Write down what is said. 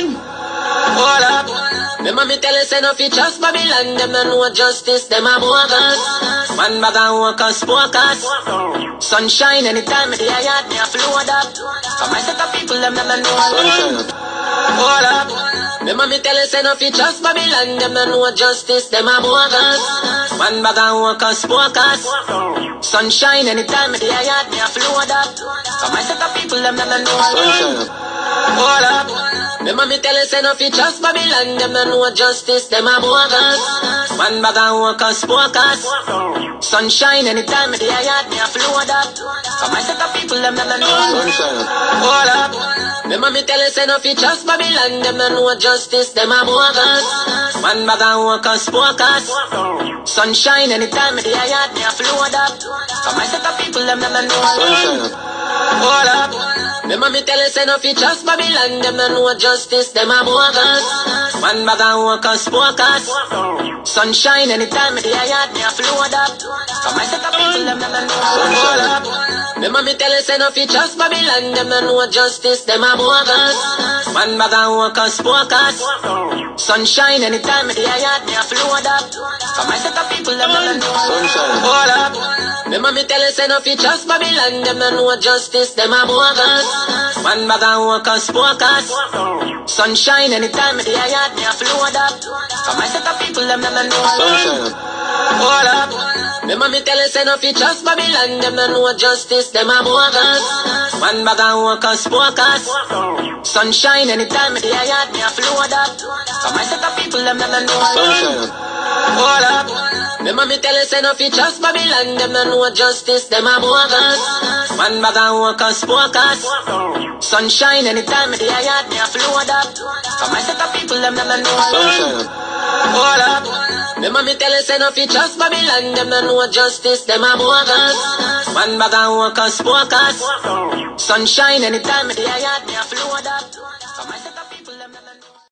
man. Hold up. Remember me tell you say no fi trust Babylon. Them no know justice, them a bogus. Man bag and workers, focus. Sunshine anytime me the yard, me a flood up. From my set of people, them no know sunshine. Hold up. Remember me tell you say no fi trust Babylon. Them no know justice, them a bogus. Man bag and workers, focus. Sunshine anytime me the yard, me a flood up. From my set of people, them no know sunshine. Hold up. Remember me tell you say no fi trust Babylon. Them no know justice, them a bogus. Man bag and workers, focus. Sunshine anytime me the yard, me a flood up. From my set of people, them no know sunshine. Hold up. Remember me tell you say no fi trust Babylon. Them no know justice, them a bogus. Man bag and workers, focus. Sunshine anytime me the yard, me a flood up. From my set of people, them no know sunshine. Hold up. Remember me tell you say no fi trust Babylon. Them no know justice, them a bogus. Man bag and workers, focus. Sunshine anytime me the yard, me a flood up. From my set of people, them no know sunshine. Remember me tell you say no fi trust Babylon. Them no know justice, them a bogus. Man bag and workers, focus. Sunshine anytime me the yard, me a flood up. From my set of people, them no know sunshine. Hold up. Remember me tell you say no fi trust Babylon. Them no know justice, them a bogus. Man bag and workers, focus. Sunshine anytime me the yard, me a flood up. From my set of people, them no know sunshine. Hold up. Remember me tell you say no fi trust Babylon. Them no know justice, them a bogus. Man bag and workers, focus. Sunshine anytime me the yard, me a flood up. From my set of people, them no know sunshine. Hold up. Remember me tell you say no fi trust Babylon. Them no know justice, them a bogus. Man bag and workers, focus. Sunshine anytime me the yard, me a flood up. From my set of people, them no know sunshine. Hold up. Remember me tell you say no fi trust Babylon. Them no know justice, them a bogus. Man bag and workers, focus. Sunshine anytime me the yard, me a flood up. From my set of